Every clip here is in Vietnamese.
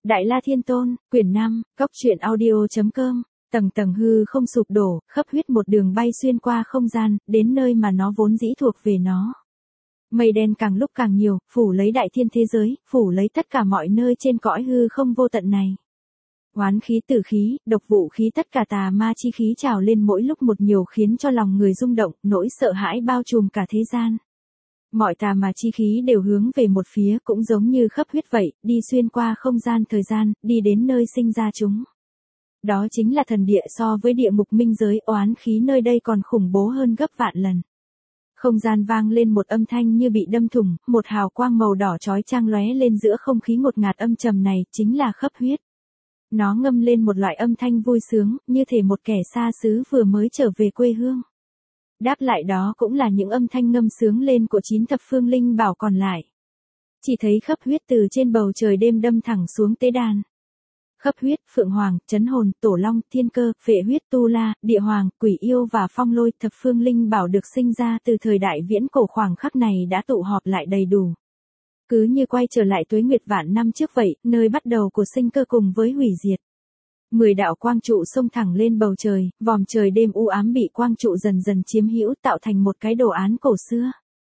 Đại La Thiên Tôn, quyển 5, Cốc truyện audio.com, tầng tầng hư không sụp đổ, khắp huyết một đường bay xuyên qua không gian, đến nơi mà nó vốn dĩ thuộc về nó. Mây đen càng lúc càng nhiều, phủ lấy đại thiên thế giới, phủ lấy tất cả mọi nơi trên cõi hư không vô tận này. Oán khí, tử khí, độc vụ khí, tất cả tà ma chi khí trào lên mỗi lúc một nhiều, khiến cho lòng người rung động, nỗi sợ hãi bao trùm cả thế gian. Mọi tà ma chi khí đều hướng về một phía, cũng giống như khắp huyết vậy, đi xuyên qua không gian thời gian, đi đến nơi sinh ra chúng. Đó chính là thần địa, so với địa ngục minh giới, oán khí nơi đây còn khủng bố hơn gấp vạn lần. Không gian vang lên một âm thanh như bị đâm thủng, một hào quang màu đỏ chói chang lóe lên giữa không khí ngột ngạt âm trầm này, chính là khắp huyết. Nó ngâm lên một loại âm thanh vui sướng, như thể một kẻ xa xứ vừa mới trở về quê hương. Đáp lại đó cũng là những âm thanh ngâm sướng lên của 9 thập phương linh bảo còn lại. Chỉ thấy khắp huyết từ trên bầu trời đêm đâm thẳng xuống tế đàn. Khắp huyết, Phượng Hoàng, Chấn Hồn, Tổ Long, Thiên Cơ, Phệ Huyết, Tu La, Địa Hoàng, Quỷ Yêu và Phong Lôi, thập phương linh bảo được sinh ra từ thời đại viễn cổ, khoảng khắc này đã tụ họp lại đầy đủ. Cứ như quay trở lại tuế nguyệt vạn năm trước vậy, nơi bắt đầu của sinh cơ cùng với hủy diệt. 10 đạo quang trụ xông thẳng lên bầu trời, vòm trời đêm u ám bị quang trụ dần dần chiếm hữu, tạo thành một cái đồ án cổ xưa.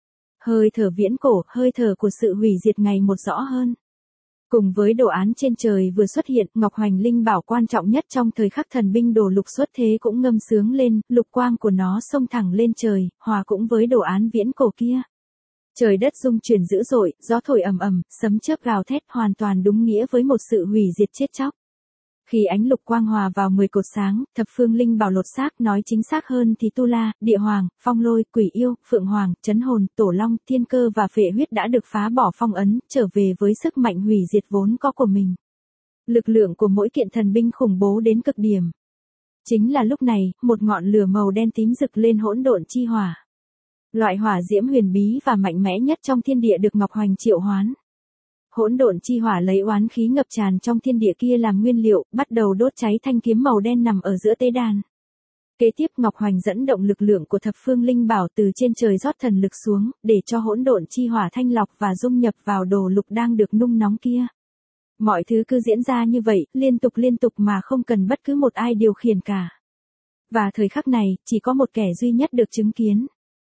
Hơi thở viễn cổ, hơi thở của sự hủy diệt ngày một rõ hơn. Cùng với đồ án trên trời vừa xuất hiện, Ngọc Hoành linh bảo quan trọng nhất trong thời khắc thần binh đồ lục xuất thế cũng ngâm sướng lên, lục quang của nó xông thẳng lên trời, hòa cũng với đồ án viễn cổ kia. Trời đất rung chuyển dữ dội, gió thổi ầm ầm, sấm chớp gào thét, hoàn toàn đúng nghĩa với một sự hủy diệt chết chóc. Khi ánh lục quang hòa vào 10 cột sáng, thập phương linh bảo lột xác, nói chính xác hơn thì Tu La, Địa Hoàng, Phong Lôi, Quỷ Yêu, Phượng Hoàng, Chấn Hồn, Tổ Long, Thiên Cơ và Phệ Huyết đã được phá bỏ phong ấn, trở về với sức mạnh hủy diệt vốn có của mình. Lực lượng của mỗi kiện thần binh khủng bố đến cực điểm. Chính là lúc này, một ngọn lửa màu đen tím rực lên hỗn độn chi hỏa. Loại hỏa diễm huyền bí và mạnh mẽ nhất trong thiên địa được Ngọc Hoành triệu hoán. Hỗn độn chi hỏa lấy oán khí ngập tràn trong thiên địa kia làm nguyên liệu, bắt đầu đốt cháy thanh kiếm màu đen nằm ở giữa tế đàn. Kế tiếp Ngọc Hoành dẫn động lực lượng của thập phương linh bảo từ trên trời rót thần lực xuống, để cho hỗn độn chi hỏa thanh lọc và dung nhập vào đồ lục đang được nung nóng kia. Mọi thứ cứ diễn ra như vậy, liên tục mà không cần bất cứ một ai điều khiển cả. Và thời khắc này, chỉ có một kẻ duy nhất được chứng kiến.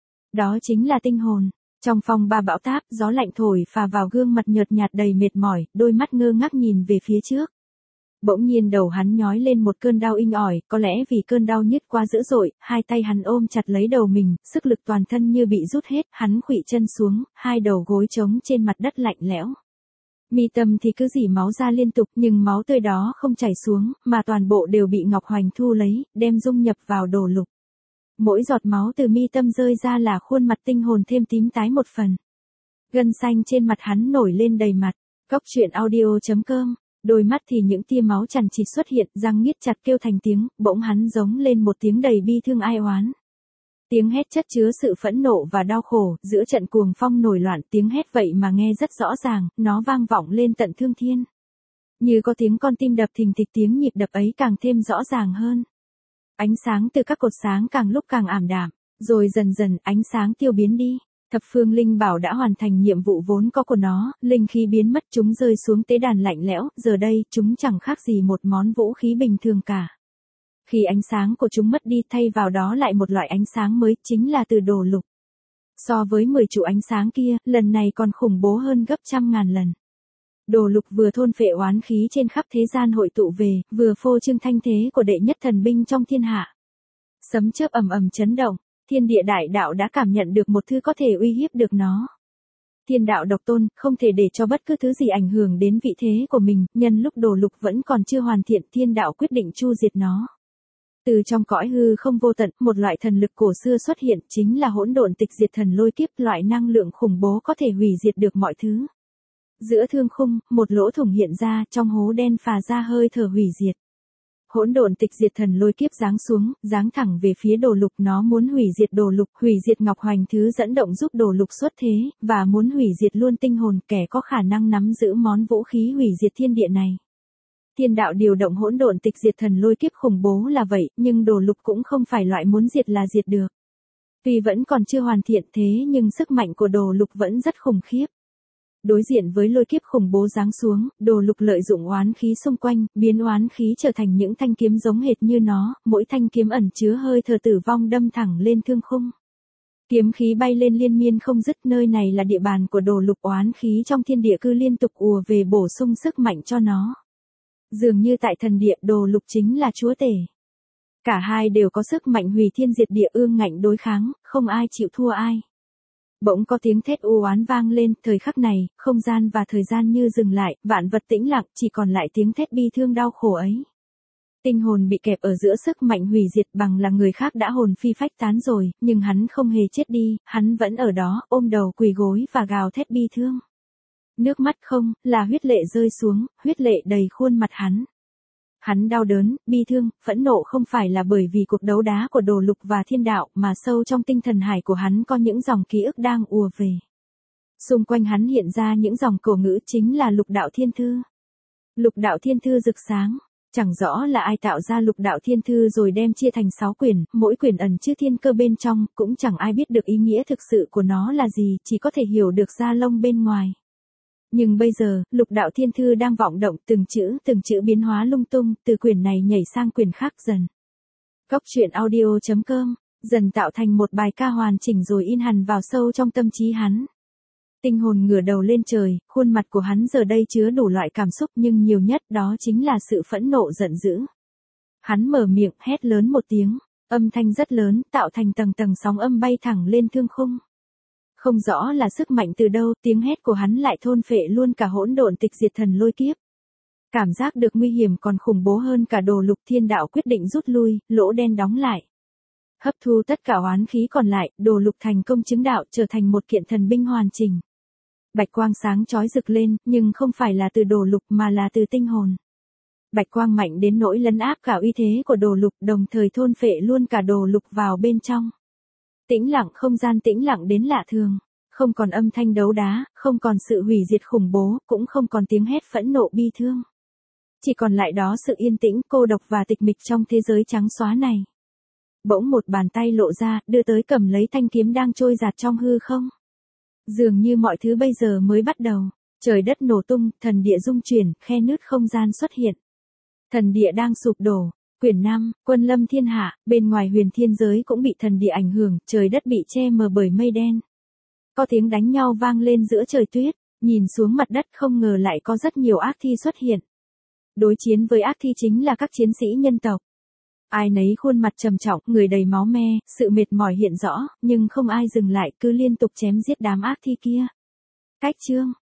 Đó chính là tinh hồn. Trong phong ba bão táp, gió lạnh thổi phà vào gương mặt nhợt nhạt đầy mệt mỏi, đôi mắt ngơ ngác nhìn về phía trước. Bỗng nhiên đầu hắn nhói lên một cơn đau inh ỏi, có lẽ vì cơn đau nhức quá dữ dội, hai tay hắn ôm chặt lấy đầu mình, sức lực toàn thân như bị rút hết, hắn khuỵu chân xuống, hai đầu gối trống trên mặt đất lạnh lẽo. Mi tâm thì cứ rỉ máu ra liên tục, nhưng máu tươi đó không chảy xuống, mà toàn bộ đều bị Ngọc Hoành thu lấy, đem dung nhập vào đồ lục. Mỗi giọt máu từ mi tâm rơi ra là khuôn mặt tinh hồn thêm tím tái một phần. Gân xanh trên mặt hắn nổi lên đầy mặt. Cốc truyện audio.com. Đôi mắt thì những tia máu chằn chịt xuất hiện, răng nghiến chặt kêu thành tiếng, bỗng hắn giống lên một tiếng đầy bi thương ai oán. Tiếng hét chất chứa sự phẫn nộ và đau khổ, giữa trận cuồng phong nổi loạn, tiếng hét vậy mà nghe rất rõ ràng, nó vang vọng lên tận thương thiên. Như có tiếng con tim đập thình thịch, tiếng nhịp đập ấy càng thêm rõ ràng hơn. Ánh sáng từ các cột sáng càng lúc càng ảm đạm, rồi dần dần ánh sáng tiêu biến đi. Thập phương linh bảo đã hoàn thành nhiệm vụ vốn có của nó, linh khí biến mất, chúng rơi xuống tế đàn lạnh lẽo, giờ đây chúng chẳng khác gì một món vũ khí bình thường cả. Khi ánh sáng của chúng mất đi, thay vào đó lại một loại ánh sáng mới, chính là từ đồ lục. So với 10 trụ ánh sáng kia, lần này còn khủng bố hơn gấp trăm ngàn lần. Đồ lục vừa thôn phệ oán khí trên khắp thế gian hội tụ về, vừa phô trương thanh thế của đệ nhất thần binh trong thiên hạ. Sấm chớp ầm ầm chấn động, thiên địa đại đạo đã cảm nhận được một thứ có thể uy hiếp được nó. Thiên đạo độc tôn, không thể để cho bất cứ thứ gì ảnh hưởng đến vị thế của mình, nhân lúc đồ lục vẫn còn chưa hoàn thiện, thiên đạo quyết định chu diệt nó. Từ trong cõi hư không vô tận, một loại thần lực cổ xưa xuất hiện, chính là hỗn độn tịch diệt thần lôi kiếp, loại năng lượng khủng bố có thể hủy diệt được mọi thứ. Giữa thương khung, một lỗ thủng hiện ra, trong hố đen phà ra hơi thở hủy diệt. Hỗn độn tịch diệt thần lôi kiếp giáng xuống, giáng thẳng về phía đồ lục, nó muốn hủy diệt đồ lục, hủy diệt Ngọc Hoành thứ dẫn động giúp đồ lục xuất thế, và muốn hủy diệt luôn tinh hồn, kẻ có khả năng nắm giữ món vũ khí hủy diệt thiên địa này. Thiên đạo điều động hỗn độn tịch diệt thần lôi kiếp khủng bố là vậy, nhưng đồ lục cũng không phải loại muốn diệt là diệt được. Tuy vẫn còn chưa hoàn thiện thế nhưng sức mạnh của đồ lục vẫn rất khủng khiếp. Đối diện với lôi kiếp khủng bố giáng xuống, Đồ Lục lợi dụng oán khí xung quanh, biến oán khí trở thành những thanh kiếm giống hệt như nó, mỗi thanh kiếm ẩn chứa hơi thở tử vong đâm thẳng lên thương khung. Kiếm khí bay lên liên miên không dứt, nơi này là địa bàn của Đồ Lục, oán khí trong thiên địa cứ liên tục ùa về bổ sung sức mạnh cho nó. Dường như tại thần địa, Đồ Lục chính là chúa tể. Cả hai đều có sức mạnh hủy thiên diệt địa, ương ngạnh đối kháng, không ai chịu thua ai. Bỗng có tiếng thét u oán vang lên, thời khắc này, không gian và thời gian như dừng lại, vạn vật tĩnh lặng, chỉ còn lại tiếng thét bi thương đau khổ ấy. Tinh hồn bị kẹp ở giữa sức mạnh hủy diệt, bằng là người khác đã hồn phi phách tán rồi, nhưng hắn không hề chết đi, hắn vẫn ở đó, ôm đầu quỳ gối và gào thét bi thương. Nước mắt không, là huyết lệ rơi xuống, huyết lệ đầy khuôn mặt hắn. Hắn đau đớn, bi thương, phẫn nộ không phải là bởi vì cuộc đấu đá của Đồ Lục và thiên đạo, mà sâu trong tinh thần hải của hắn có những dòng ký ức đang ùa về. Xung quanh hắn hiện ra những dòng cổ ngữ, chính là Lục Đạo Thiên Thư. Lục Đạo Thiên Thư rực sáng, chẳng rõ là ai tạo ra Lục Đạo Thiên Thư rồi đem chia thành 6 quyển, mỗi quyển ẩn chứa thiên cơ bên trong, cũng chẳng ai biết được ý nghĩa thực sự của nó là gì, chỉ có thể hiểu được da lông bên ngoài. Nhưng bây giờ, Lục Đạo Thiên Thư đang vọng động, từng chữ biến hóa lung tung, từ quyển này nhảy sang quyển khác dần. Góc truyện audio.com, dần tạo thành một bài ca hoàn chỉnh rồi in hẳn vào sâu trong tâm trí hắn. Tinh hồn ngửa đầu lên trời, khuôn mặt của hắn giờ đây chứa đủ loại cảm xúc, nhưng nhiều nhất đó chính là sự phẫn nộ giận dữ. Hắn mở miệng, hét lớn một tiếng, âm thanh rất lớn, tạo thành tầng tầng sóng âm bay thẳng lên thương khung. Không rõ là sức mạnh từ đâu, tiếng hét của hắn lại thôn phệ luôn cả hỗn độn tịch diệt thần lôi kiếp. Cảm giác được nguy hiểm còn khủng bố hơn cả Đồ Lục, thiên đạo quyết định rút lui, lỗ đen đóng lại. Hấp thu tất cả oán khí còn lại, Đồ Lục thành công chứng đạo, trở thành một kiện thần binh hoàn chỉnh. Bạch quang sáng chói rực lên, nhưng không phải là từ Đồ Lục mà là từ tinh hồn. Bạch quang mạnh đến nỗi lấn áp cả uy thế của Đồ Lục, đồng thời thôn phệ luôn cả Đồ Lục vào bên trong. Tĩnh lặng, không gian tĩnh lặng đến lạ thường, không còn âm thanh đấu đá, không còn sự hủy diệt khủng bố, cũng không còn tiếng hét phẫn nộ bi thương. Chỉ còn lại đó sự yên tĩnh, cô độc và tịch mịch trong thế giới trắng xóa này. Bỗng một bàn tay lộ ra, đưa tới cầm lấy thanh kiếm đang trôi dạt trong hư không. Dường như mọi thứ bây giờ mới bắt đầu, trời đất nổ tung, thần địa rung chuyển, khe nứt không gian xuất hiện. Thần địa đang sụp đổ. Quyển 5, quân lâm thiên hạ, bên ngoài huyền thiên giới cũng bị thần địa ảnh hưởng, trời đất bị che mờ bởi mây đen. Có tiếng đánh nhau vang lên giữa trời tuyết, nhìn xuống mặt đất không ngờ lại có rất nhiều ác thi xuất hiện. Đối chiến với ác thi chính là các chiến sĩ nhân tộc. Ai nấy khuôn mặt trầm trọng, người đầy máu me, sự mệt mỏi hiện rõ, nhưng không ai dừng lại, cứ liên tục chém giết đám ác thi kia. Cách chương